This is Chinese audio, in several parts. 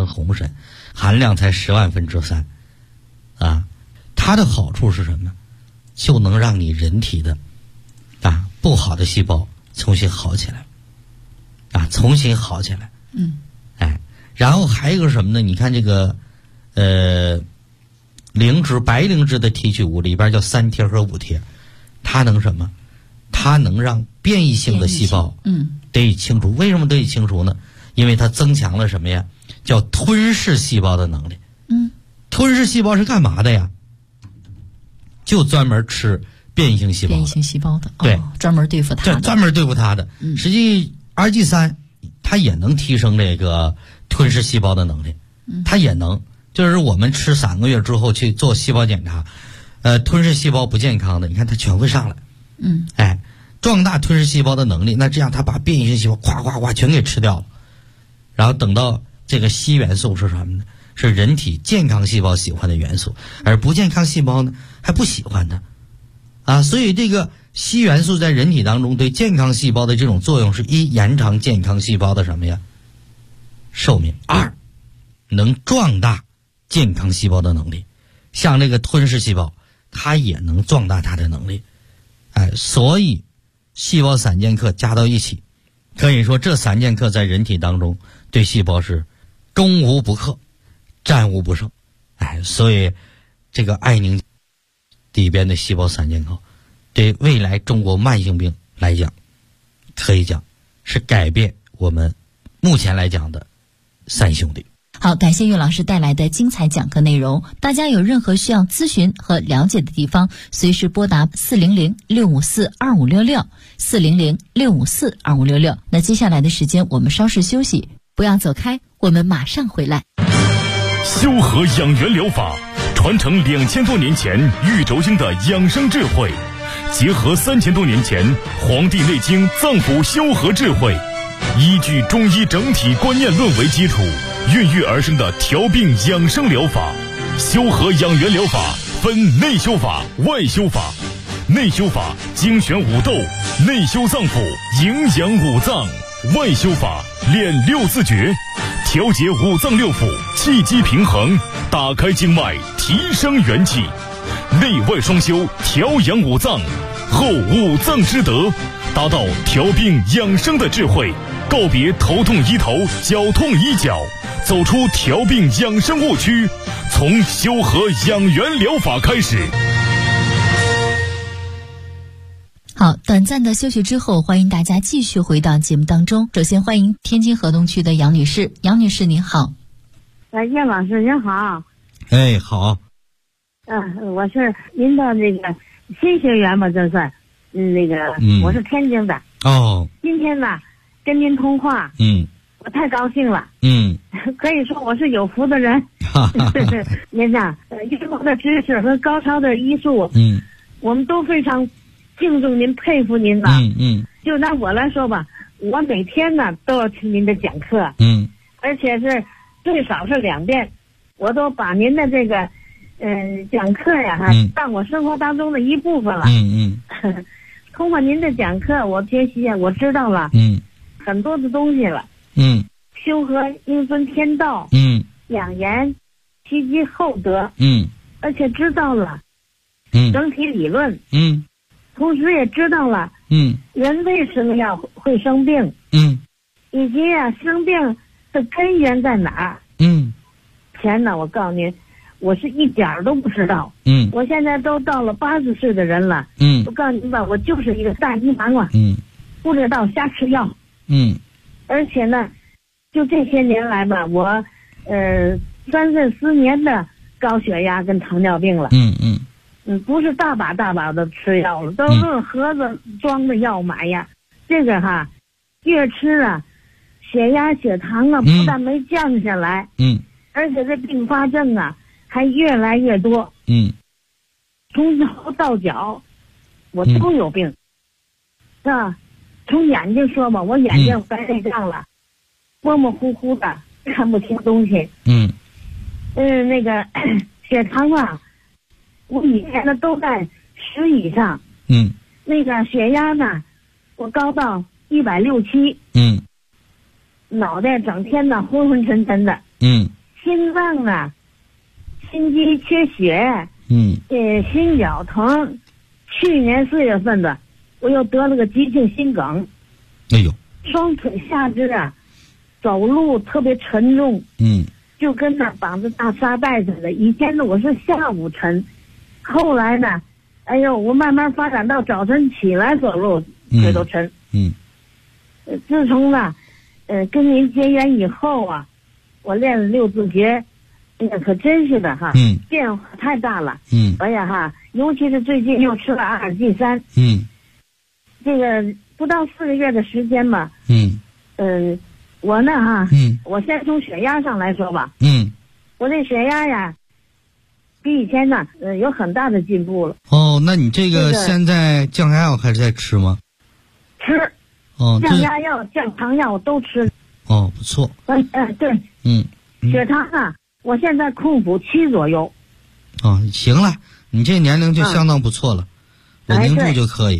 成红参，含量才10万分之3，啊，它的好处是什么？就能让你人体的不好的细胞重新好起来，重新好起来。然后还有一个什么呢？你看这个白灵芝的提取物里边叫3萜和5萜，它能什么？它能让变异性的细胞得以清除。为什么得以清除呢？因为它增强了什么呀？叫吞噬细胞的能力。吞噬细胞是干嘛的呀？就专门吃变异性细胞的。 变异性细胞的， 对， 专门对付它的。 对，专门对付它的。实际 RG3 它也能提升这个吞噬细胞的能力，它也能。就是我们吃3个月之后去做细胞检查，吞噬细胞不健康的，你看它全会上来。壮大吞噬细胞的能力，那这样它把变异性细胞夸夸夸全给吃掉了。然后等到这个硒元素是什么呢？是人体健康细胞喜欢的元素，而不健康细胞呢还不喜欢它。所以这个硒元素在人体当中对健康细胞的这种作用是：一，延长健康细胞的什么呀？寿命；二，能壮大健康细胞的能力。像这个吞噬细胞，它也能壮大它的能力。所以细胞3剑客加到一起，可以说这3剑客在人体当中对细胞是攻无不克，战无不胜。所以这个爱宁里边的细胞3剑客对未来中国慢性病来讲，可以讲是改变我们目前来讲的3兄弟。 好，感谢岳老师带来的精彩讲课内容。大家有任何需要咨询和了解的地方，随时拨打400-654-2566 400-654-2566。那接下来的时间我们稍事休息，不要走开，我们马上回来。 修和养元疗法传承2000多年前玉轴经的养生智慧，结合3000多年前《黄帝内经》脏腑修和智慧，依据中医整体观念论为基础，孕育而生的调病养生疗法。修和养元疗法分内修法、外修法。内修法精选五斗，内修脏腑，营养五脏；外修法练6字诀，调节五脏六腑，气机平衡，打开经脉，提升元气。内外双修，调养五脏，后五脏之德，达到调病养生的智慧，告别头痛医头，脚痛医脚，走出调病养生误区，从修和养元疗法开始。 好，短暂的休息之后，欢迎大家继续回到节目当中。首先欢迎天津河东区的杨女士。杨女士您好。 叶老师您好。 好。 我是您的那个新学员吧，这算我是天津的。今天呢跟您通话，我太高兴了。可以说我是有福的人。您呐，医疗的知识和高超的医术，我们都非常敬重您，佩服您吧。就拿我来说吧，我每天呢都要听您的讲课，而且是最少是2遍，我都把您的这个讲课呀当我生活当中的一部分了。通过您的讲课，我学习我知道了很多的东西了。修和应分天道，养颜其机厚德，而且知道了整体理论，同时也知道了人为什么要会生病，以及生病的根源在哪儿。前呢我告诉您，我是一点儿都不知道。我现在都到了80岁的人了。我告诉您吧，我就是一个大迷茫了。不知道瞎吃药。而且呢就这些年来吧，我34年的高血压跟糖尿病了。不是大把的吃药了，都是盒子装的药买呀。这个越吃血压血糖不但没降下来，而且这并发症还越来越多。从头到脚我都有病。从眼睛说吧，我眼睛白内障了，模模糊糊的看不清东西。那个血糖我以前呢都在10以上。那个血压呢我高到160。脑袋整天昏昏沉沉的。 心脏啊，心肌缺血，心绞疼。去年4月份的，我又得了个急性心梗。 哎呦， 双腿下肢啊，走路特别沉重，就跟那绑着大沙袋似的。以前呢我是下午沉，后来呢，哎呦，我慢慢发展到早晨起来走路腿都沉。自从呢，跟您结缘以后啊，我练了6字诀，哎呀，可真是的哈，变化太大了。哎呀哈，尤其是最近又吃了阿尔济酸。这个不到4个月的时间吧。我呢哈，我先从血压上来说吧。我这血压呀，比以前呢，有很大的进步了。 哦，那你这个现在降压药还是在吃吗？ 吃。降压药、降糖药都吃。 哦，不错。 对。血糖啊，我现在控补7左右。 哦，行了，你这年龄就相当不错了，稳定住就可以。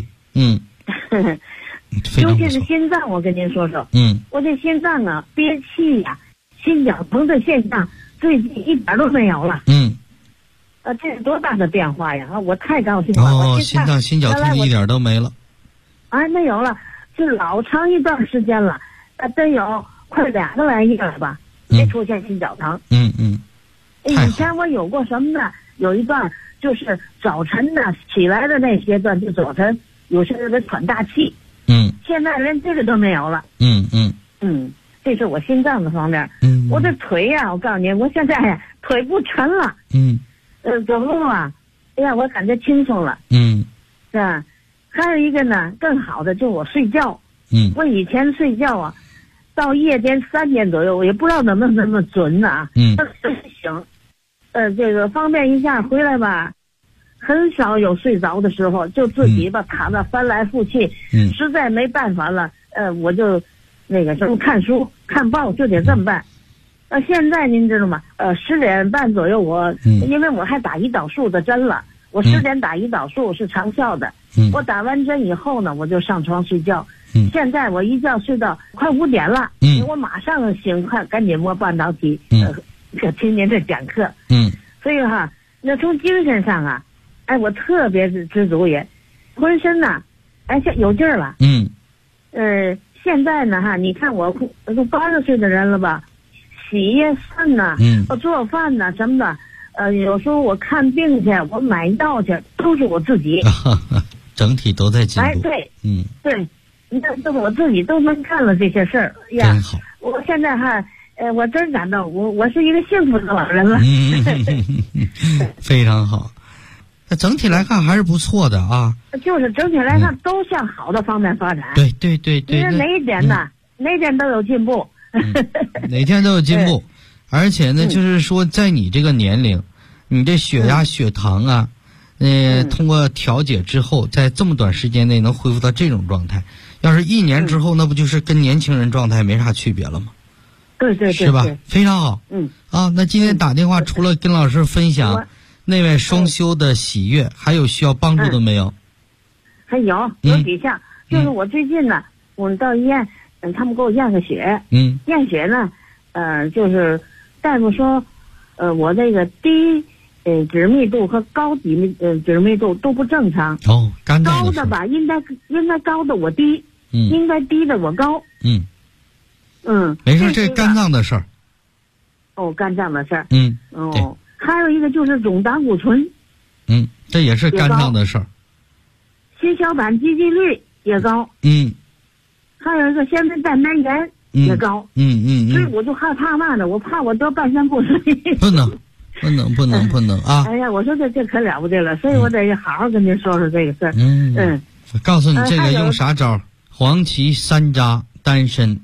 尤其是心脏，我跟您说说。我这心脏啊，憋气呀、心绞疼的现象最近一点都没有了。这是多大的变化呀！我太高兴了。 哦，心脏心绞疼一点都没了。 没有了，是老长一段时间了，得有快2个来月了吧，没出现心绞疼。以前我有过什么呢？有一段就是早晨呢起来的那阶段，就早晨有时候得喘大气。现在连这个都没有了。这是我心脏的方面。我这腿呀，我告诉你，我现在呀腿不沉了。走路啊，哎呀，我感觉轻松了。是吧？还有一个呢，更好的就是我睡觉。我以前睡觉啊，到夜间3点左右，我也不知道能不能那么准呢。醒。这个方便一下回来吧，很少有睡着的时候，就自己吧躺着翻来覆去。实在没办法了，我就那个什么看书看报，就得这么办。现在您知道吗？10点半左右因为我还打胰岛素的针了，我10点打胰岛素是长效的。我打完针以后呢，我就上床睡觉。现在我一觉睡到快5点了。我马上醒，赶紧摸半导体，听您这讲课。所以哈，那从精神上啊，我特别是知足也，浑身呐，像有劲儿了。现在呢哈，你看我都80岁的人了吧，洗涮呐，做饭呐什么的，有时候我看病去，我买药去，都是我自己。 整体都在进步。 对。对，这我自己都能干了这些事儿呀。真好。我现在哈。我真感到我是一个幸福的老人了。 非常好，那整体来看还是不错的啊。 就是整体来看都向好的方面发展。 对。 因为哪一点呢？哪一点都有进步。 哪天都有进步，而且呢，就是说在你这个年龄，你这血压、血糖啊，通过调节之后，在这么短时间内能恢复到这种状态，要是1年之后，那不就是跟年轻人状态没啥区别了吗？ 对， 是吧？非常好。那今天打电话除了跟老师分享内外双修的喜悦，还有需要帮助的没有？ 还有几项，就是我最近呢，我到医院，他们给我验个血。验血呢，就是大夫说，我这个低脂密度和高脂密度都不正常。 肝脏高的吧，应该高的我低，应该低的我高。 没事，这肝脏的事儿。 肝脏的事儿。 对。 还有一个就是总胆固醇。 这也是肝脏的事儿。 血小板积聚率也高。还有一个先天蛋白炎也高。所以我就害怕嘛呢，我怕我得半身不遂。不能啊！ 哎呀，我说这可了不得了，所以我得好好跟您说说这个事儿。 告诉你这个用啥招？黄芪山楂丹参。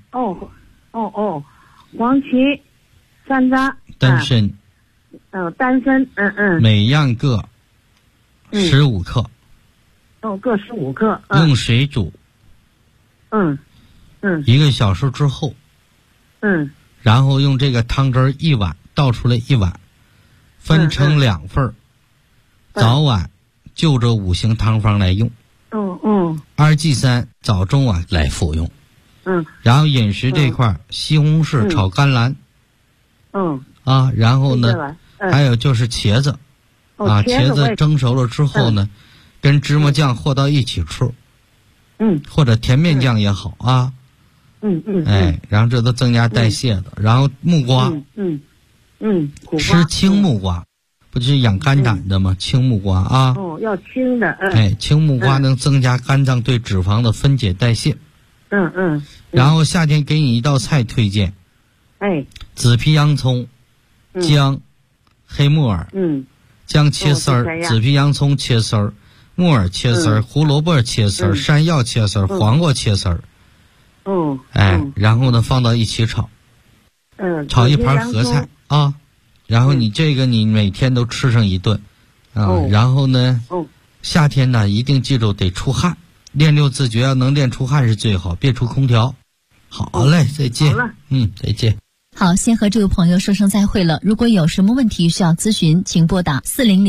黄芪、山楂、 丹参。 丹参， 每样各15克。 各15克。 用水煮。1个小时之后。然后用这个汤汁1碗倒出来1碗，分成2份儿，早晚就这5行汤方来用。阿尔济酸早中晚来服用。然后饮食这块，西红柿炒甘蓝。 啊，然后呢，还有就是茄子，茄子蒸熟了之后呢，跟芝麻酱和到一起吃，或者甜面酱也好啊，然后这都增加代谢的。然后木瓜，吃青木瓜，不就是养肝胆的吗？青木瓜啊， 要青的， 青木瓜能增加肝脏对脂肪的分解代谢。然后夏天给你一道菜推荐，紫皮洋葱、姜、黑木耳，姜切丝儿，紫皮洋葱切丝儿，木耳切丝儿，胡萝卜切丝儿，山药切丝儿，黄瓜切丝儿，然后呢放到一起炒，炒一盘合菜啊，然后你这个你每天都吃上一顿，然后呢，夏天呢一定记住得出汗。练六字诀要能练出汗是最好，别出空调。好嘞，再见。再见。 好，先和这位朋友说声再会了。如果有什么问题需要咨询，请拨打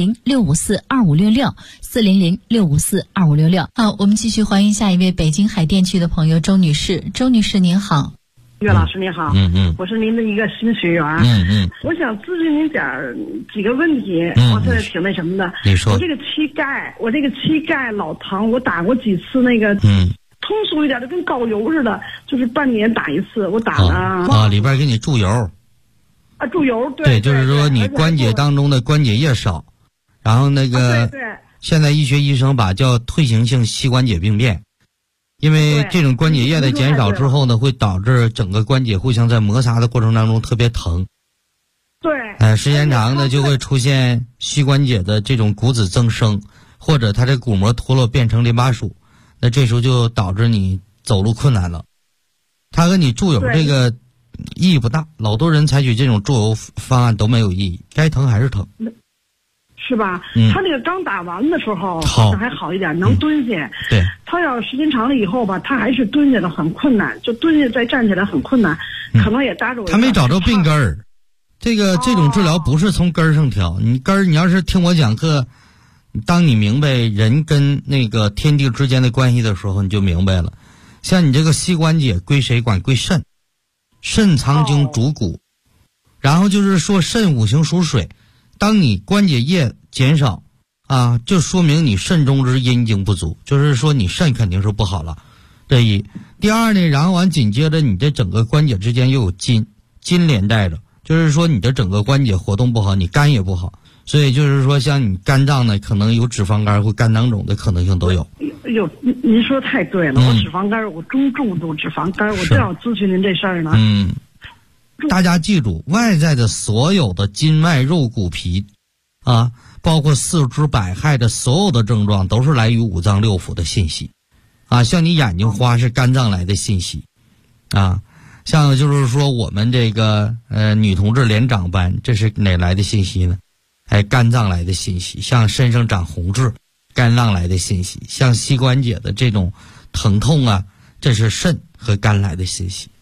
400-654-2566，400-654-2566。好，我们继续欢迎下一位北京海淀区的朋友周女士。周女士您好。 岳老师你好，我是您的一个新学员，我想咨询您几个问题，我这挺那什么的。 你说。 我这个膝盖老疼，我打过几次那个，通俗一点就跟膏油似的，就是半年打一次，我打了里边给你注油。 注油， 对，就是说你关节当中的关节液少，然后那个，现在医学医生把叫退行性膝关节病变。因为这种关节液的减少之后呢，会导致整个关节互相在摩擦的过程当中特别疼。时间长呢就会出现膝关节的这种骨质增生，或者它这骨膜脱落变成淋巴属，那这时候就导致你走路困难了。它跟你注油这个意义不大，老多人采取这种注油方案都没有意义，该疼还是疼。 是吧？他那个刚打完的时候好像还好一点，能蹲下。 对， 他要时间长了以后吧，他还是蹲下的很困难，就蹲下再站起来很困难，可能也搭着我。 他没找着病根儿，这种治疗不是从根儿上调。你要是听我讲课，当你明白人跟那个天地之间的关系的时候，你就明白了。像你这个膝关节归谁管？归肾，肾藏精主骨，然后就是说肾五行属水。当你关节液减少就说明你肾中之阴精不足，就是说你肾肯定是不好了。这一，第二呢，然后紧接着你这整个关节之间又有筋连带着，就是说你的整个关节活动不好，你肝也不好，所以就是说像你肝脏呢可能有脂肪肝或肝囊肿的可能性都有。 您说太对了，我脂肪肝，我重度脂肪肝，我正要咨询您这事儿呢。 大家记住，外在的所有的筋脉肉骨皮包括四肢百骸的所有的症状都是来于五脏六腑的信息像你眼睛花是肝脏来的信息像就是说我们这个女同志脸长斑，这是哪来的信息呢？肝脏来的信息。像身上长红痣，肝脏来的信息。像膝关节的这种疼痛这是肾和肝来的信息。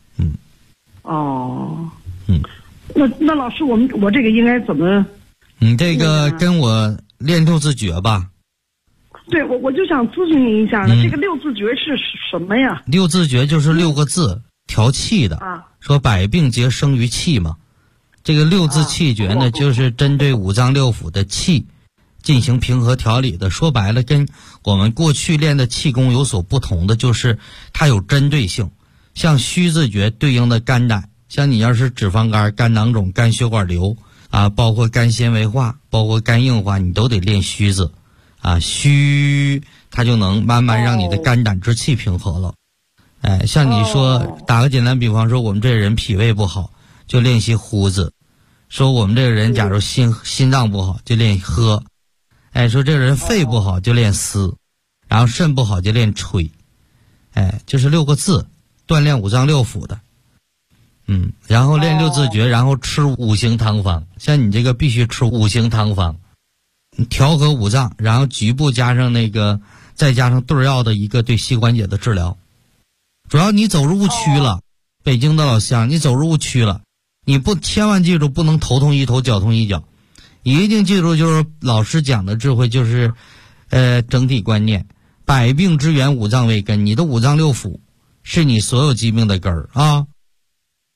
那老师，我这个应该怎么？ 你这个跟我练六字诀吧。 对，我就想咨询您一下呢，这个六字诀是什么呀？ 六字诀就是6个字调气的说百病皆生于气嘛。这个六字气诀呢，就是针对五脏六腑的气进行平和调理的。说白了，跟我们过去练的气功有所不同的，就是它有针对性。像虚字诀对应的肝胆，像你要是脂肪肝、肝囊肿、肝血管瘤包括肝纤维化，包括肝硬化，你都得练虚字虚它就能慢慢让你的肝胆之气平和了。像你说打个简单比方说，我们这人脾胃不好就练习呼字，说我们这个人假如心脏不好就练喝，说这个人肺不好就练思，然后肾不好就练吹，就是6个字锻炼五脏六腑的。然后练六字诀，然后吃5行汤方。像你这个必须吃5行汤方，调和五脏，然后局部加上再加上对药的一个对膝关节的治疗。主要你走入误区了，北京的老乡，你走入误区了，你千万记住不能头痛医头，脚痛医脚，一定记住就是老师讲的智慧，就是整体观念，百病之源五脏为根，你的五脏六腑是你所有疾病的根儿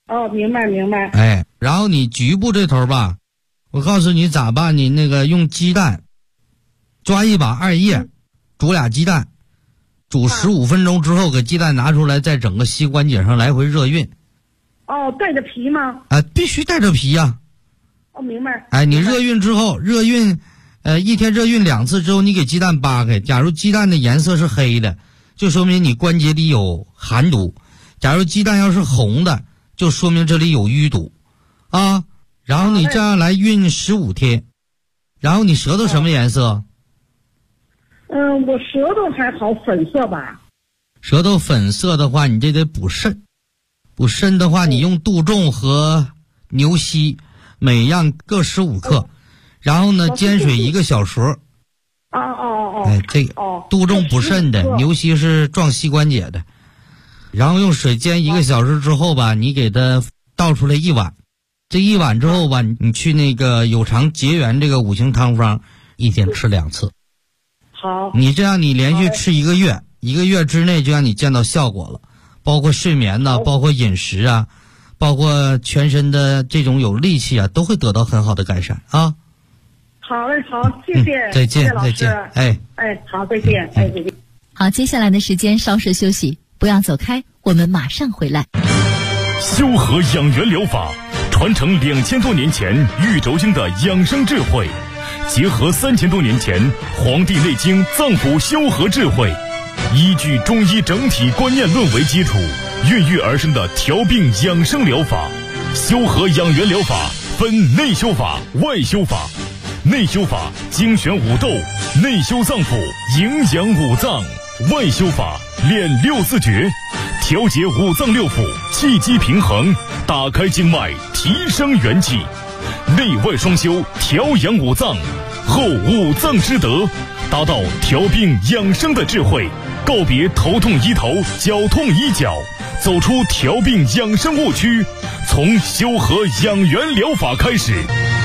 哦，明白。 哎，然后你局部这头吧，我告诉你咋办，你那个用鸡蛋抓一把2叶，煮俩鸡蛋，煮15分钟之后，给鸡蛋拿出来，在整个膝关节上来回热运。 哦，带着皮吗？ 必须带着皮呀。 哦，明白。 哎，你热运之后，一天热运2次之后，你给鸡蛋扒开，假如鸡蛋的颜色是黑的，就说明你关节里有寒毒；假如鸡蛋要是红的，就说明这里有淤堵啊。然后你这样来运15天，然后你舌头什么颜色？ 我舌头还好，粉色吧。 舌头粉色的话，你这得补肾。补肾的话，你用杜仲和牛膝每样各15克，然后呢煎水1个小时。哎，这个杜仲补肾的，牛膝是壮膝关节的。然后用水煎1个小时之后吧，你给它倒出来1碗。这1碗之后吧，你去那个有偿结缘这个5行汤方，1天吃2次。 好。 你这样你连续吃1个月，1个月之内就让你见到效果了。包括睡眠呐，包括饮食啊，包括全身的这种有力气啊，都会得到很好的改善啊。 好嘞，好，谢谢。 再见，再见。哎， 好，再见，再见。 好，接下来的时间稍事休息，不要走开，我们马上回来。 修和养元疗法传承2000多年前玉轴经的养生智慧，结合3000多年前《黄帝内经》脏腑修和智慧。依据中医整体观念论为基础，孕育而生的调病养生疗法。修和养元疗法分内修法、外修法。内修法精选五斗，内修脏腑，营养五脏；外修法练6字诀，调节五脏六腑，气机平衡，打开经脉，提升元气。内外双修，调养五脏，后五脏之德，达到调病养生的智慧。告别头痛医头，脚痛医脚，走出调病养生误区，从修和养元疗法开始。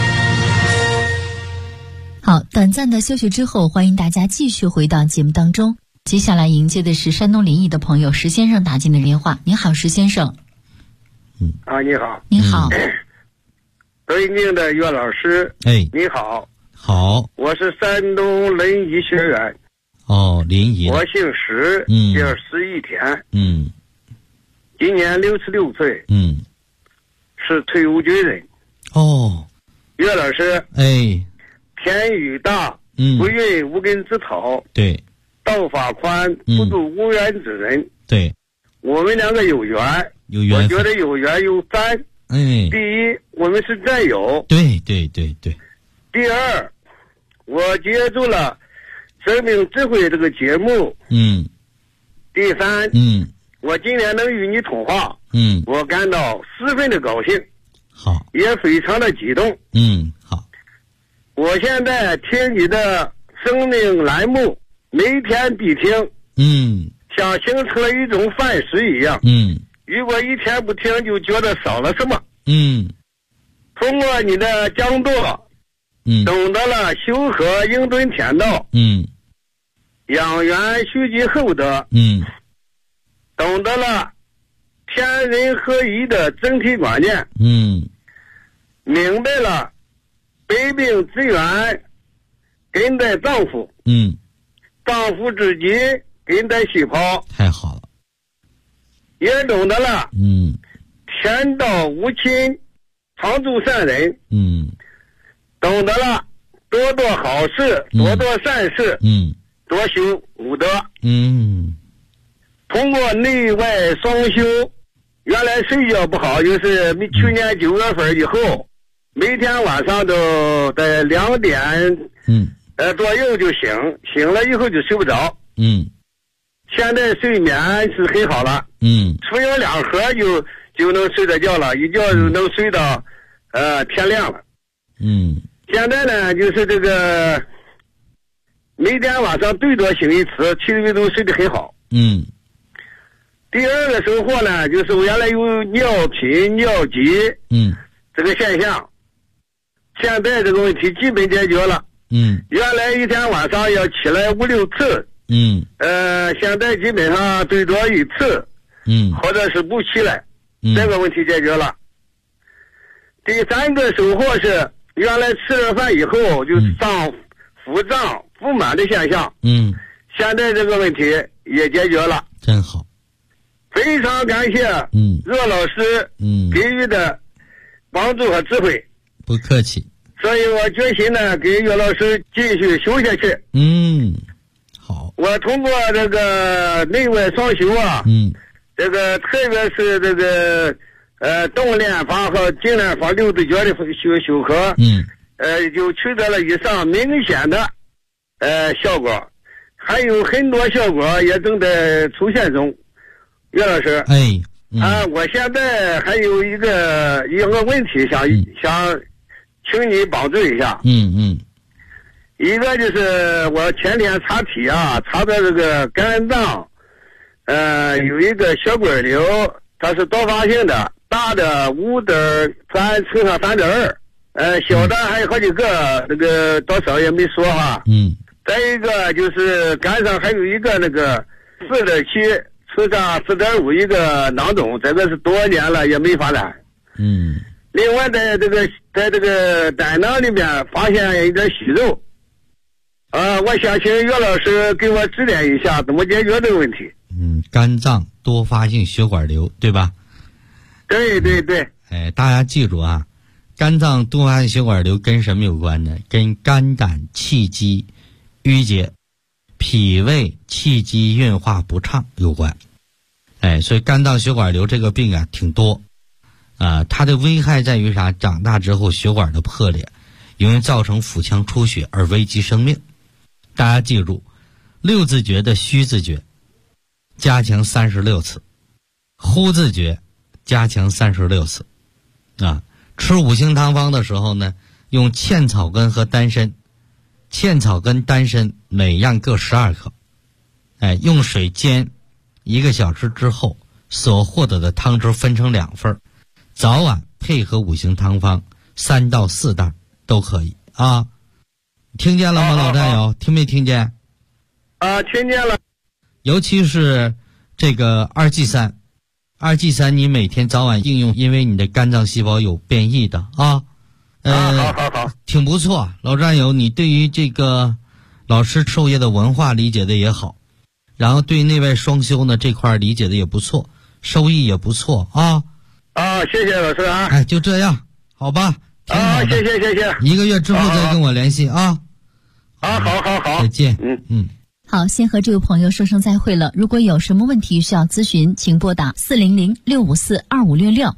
好，短暂的休息之后，欢迎大家继续回到节目当中。接下来迎接的是山东临沂的朋友石先生打进的电话。你好，石先生。 你好。 你好。 尊敬的岳老师。你好。 好。 我是山东临沂学员。 临沂。 我姓石，叫石一田。今年66岁。是退伍军人。岳老师。天雨大，不孕无根之草。 对。 道法宽，不渡无缘之人。 对。 我们两个有缘。我觉得有缘有沾。第一，我们是战友。 对。 第二，我接触了生命智慧这个节目。第三，我今天能与你通话。我感到十分的高兴。 好。 也非常的激动。 好。 我现在听你的生命栏目，每天必听。像形成了一种范式一样。如果一天不听，就觉得少了什么。通过你的讲座，懂得了修和应对天道。养元蓄积厚德。懂得了天人合一的整体观念。明白了百病之源根在脏腑。脏腑之基根在细胞。 太好了。 也懂得了天道无亲，常助善人。懂得了多做好事，多做善事。多修武德。通过内外双修，原来睡觉不好，就是去年9月份以后，每天晚上都在2点左右就醒了以后就睡不着。现在睡眠是很好了。服用2盒就能睡着觉了，一觉能睡到天亮了。现在呢，就是这个每天晚上最多醒1次，其余都睡得很好。第二个收获呢，就是我原来有尿频尿急这个现象，现在这个问题基本解决了。原来一天晚上要起来5、6次。现在基本上最多1次。或者是不起来。 这个问题解决了。第三个收获是，原来吃了饭以后就上腹胀腹满的现象，现在这个问题也解决了， 真好。 非常感谢骆老师给予的帮助和智慧。 不客气。 所以我决心呢，给岳老师继续修下去。 好。 我通过这个内外双修啊，这个特别是这个动练法和静练法六字诀的修合，就取得了以上明显的效果，还有很多效果也正在出现中。岳老师，我现在还有一个问题想请你帮助一下。一个就是我前天查体啊，查的这个肝脏，有一个血管瘤，它是多发性的，大的5.3×3.2，小的还有好几个，那个多少也没说哈。再一个就是肝上还有一个那个4.7吃上4.5一个囊肿，这个是多年了也没发展。另外在这个胆囊里面发现一点息肉，我想请岳老师给我指点一下怎么解决这个问题。 肝脏多发性血管瘤，对吧？ 对。 大家记住啊，肝脏多发性血管瘤跟什么有关呢？跟肝胆气机淤结、脾胃气机运化不畅有关。所以肝脏血管瘤这个病啊挺多。它的危害在于啥？长大之后血管的破裂，容易造成腹腔出血而危及生命。大家记住，六字诀的虚字诀加强36次，呼字诀加强36次。吃五行汤方的时候呢，用茜草根和丹参，茜草根、丹参每样各12克。用水煎1个小时之后，所获得的汤汁分成2份。早晚配合五行汤方3到4袋都可以啊。听见了吗，老战友？听没听见？ 听见了。 尤其是这个2G3你每天早晚应用，因为你的肝脏细胞有变异的啊。 好， 挺不错。老战友，你对于这个老师授业的文化理解的也好，然后对内外双修呢这块理解的也不错，收益也不错啊。 谢谢老师啊。 就这样，好吧？ 谢谢。 1个月之后再跟我联系啊。 好。 再见。 好，先和这位朋友说声再会了。如果有什么问题需要咨询，请拨打400-654-2566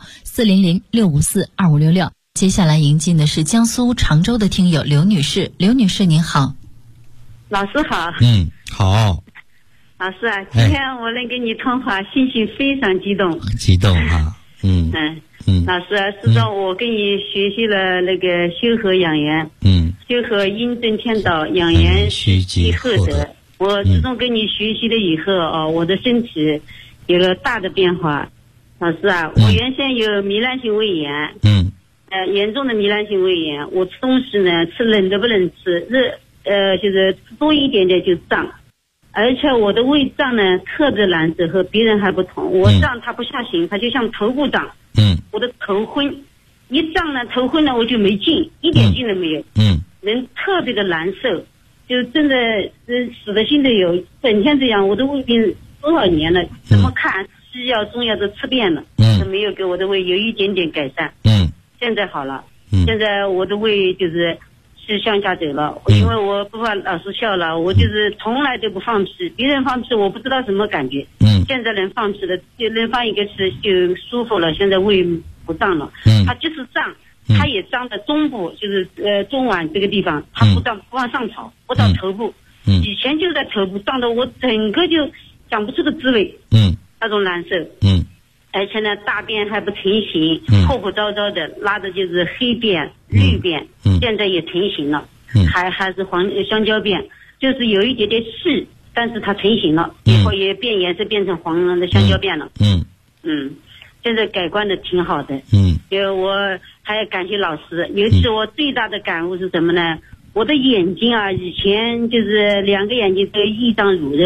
400-654-2566。接下来迎进的是江苏常州的听友刘女士。刘女士您好。 老师好。 好。 老师啊，今天我能跟你通话，心情非常激动。 激动啊。 老师啊，自从我跟你学习了那个修和养颜，修和阴正天道，养颜虚极厚德。我自从跟你学习了以后我的身体有了大的变化。老师啊，我原先有糜烂性胃炎，严重的糜烂性胃炎，我吃东西呢，吃冷的不能吃，热就是多一点点就胀。而且我的胃胀呢特别难受，和别人还不同。我胀它不下行，它就像头部胀。我的头昏，一胀呢头昏呢我就没劲，一点劲都没有。人特别的难受，就真的死的心都有。整天这样，我的胃病多少年了，怎么看西药中药都吃遍了，都没有给我的胃有一点点改善。现在好了，现在我的胃就是向下走了。因为我不怕老师笑了，我就是从来都不放屁，别人放屁我不知道什么感觉。现在能放屁了，就能放一个气就舒服了。现在胃不胀了，它就是胀，它也胀在中部，就是中脘这个地方，它不胀，不往上跑，不到头部。以前就在头部，胀得我整个就讲不出个滋味。那种难受。而且呢，大便还不成形，厚不糟糟的，拉的就是黑便、绿便，现在也成型了。还是香蕉便，就是有一点点细，但是它成型了，以后也变颜色，变成黄的香蕉便了。现在改观的挺好的。我还要感谢老师。尤其我最大的感悟是什么呢？我的眼睛啊，以前就是2个眼睛都有一张乳肉，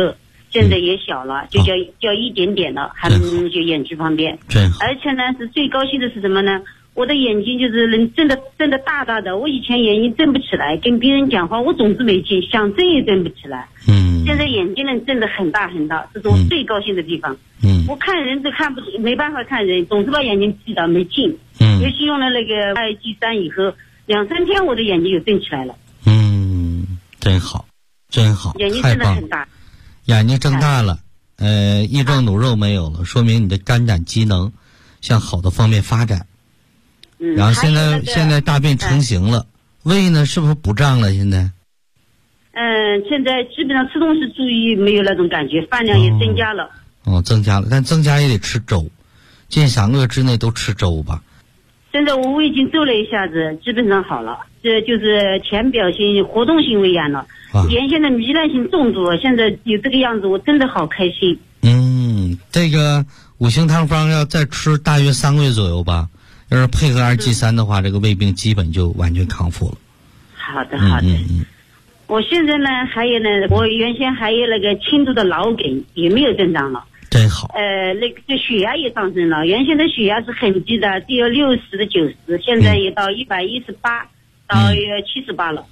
现在也小了，就叫一点点了，还能就眼睛旁边。而且呢，是最高兴的是什么呢？我的眼睛就是能睁得大大的，我以前眼睛睁不起来，跟别人讲话我总是没劲，想睁也睁不起来。现在眼睛能睁得很大很大，这是我最高兴的地方。我看人都没办法看人，总是把眼睛闭到没劲。尤其用了那个2G3以后，2-3天我的眼睛就睁起来了。 真好，真好， 眼睛真的很大， 眼睛睁大了，液状脓肉没有了，说明你的肝胆机能向好的方面发展。然后现在大便成型了，胃呢是不是不胀了？现在？ 现在基本上吃东西注意没有那种感觉，饭量也增加了。 增加了，但增加也得吃粥，近3个月之内都吃粥吧。 现在我胃经做了一下子，基本上好了，这就是浅表性活动性胃炎了。原先的糜烂性中毒，现在有这个样子，我真的好开心。 这个5行汤方要再吃大约3个月左右吧。要是配合2G3的话，这个胃病基本就完全康复了。 好的。我现在呢还有呢，我原先还有那个轻度的脑梗也没有症状了。 真好。 那个血压也上升了，原先的血压是很低的，只有60的90，现在也到118到78了。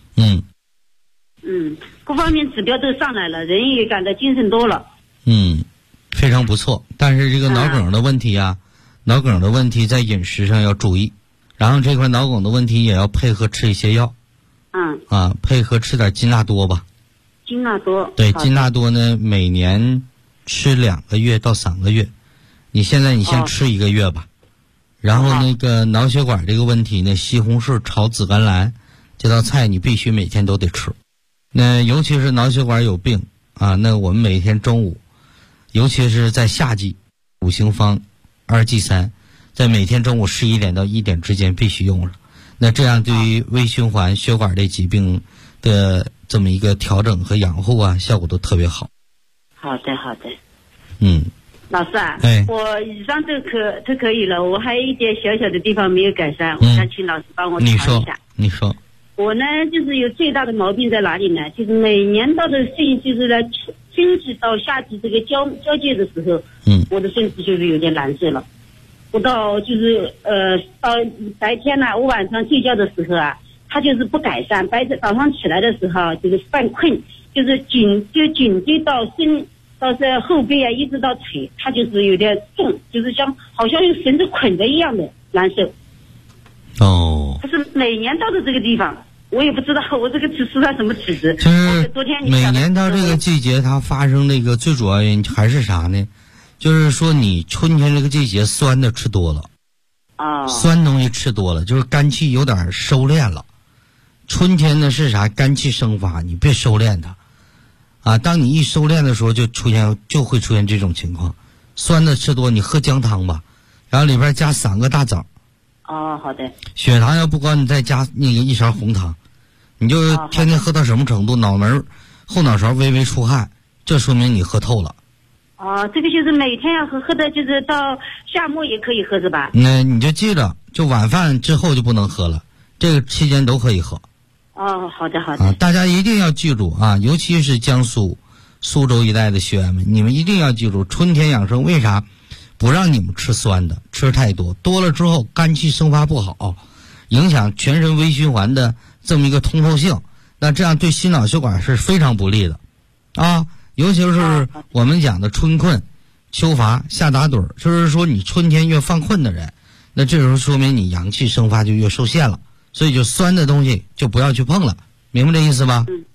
各方面指标都上来了，人也感到精神多了。 非常不错。但是这个脑梗的问题啊，脑梗的问题在饮食上要注意，然后这块脑梗的问题也要配合吃一些药。配合吃点金蜡多吧。 金蜡多。 对，金蜡多呢，每年吃2个月到3个月。你先吃1个月吧。然后那个脑血管这个问题呢，西红柿炒紫甘蓝这道菜你必须每天都得吃。那尤其是脑血管有病啊，那我们每天中午，尤其是在夏季，5行方2G3，在每天中午11点到1点之间必须用上。那这样对于微循环血管类疾病的这么一个调整和养护啊，效果都特别好。 好的。老师啊，我以上都可以了，我还有一点小小的地方没有改善，我想请老师帮我调一下。 你说。 我呢，就是有最大的毛病在哪里呢？就是每年到的就是呢，春季到夏季这个交界的时候，我的身体就是有点难受了。我到就是到白天呢，我晚上睡觉的时候啊，它就是不改善。早上起来的时候就是犯困，就是颈椎到这后背啊，一直到腿，它就是有点重，就是好像用绳子捆着一样的难受。它是每年到的这个地方，我也不知道我这个是什么体质。 就是每年到这个季节，它发生那个最主要原因还是啥呢？就是说你春天这个季节酸的吃多了，酸东西吃多了，就是肝气有点收敛了。春天呢是啥？肝气生发，你别收敛它，当你一收敛的时候，就会出现这种情况。酸的吃多，你喝姜汤吧，然后里边加3个大枣。 好的。 血糖要不高，你再加那个1勺红糖，你就天天喝到什么程度？脑门后脑勺微微出汗，这说明你喝透了。 这个就是每天要喝的，就是到夏末也可以喝是吧？ 那你就记着，就晚饭之后就不能喝了，这个期间都可以喝。 好的。 大家一定要记住啊，尤其是江苏、苏州一带的学员们，你们一定要记住，春天养生为啥不让你们吃酸的？吃太多了之后，肝气生发不好，影响全身微循环的这么一个通透性，那这样对心脑血管是非常不利的尤其是我们讲的春困、秋乏、夏打盹，就是说你春天越犯困的人，那这时候说明你阳气生发就越受限了，所以就酸的东西就不要去碰了，明白这意思吧？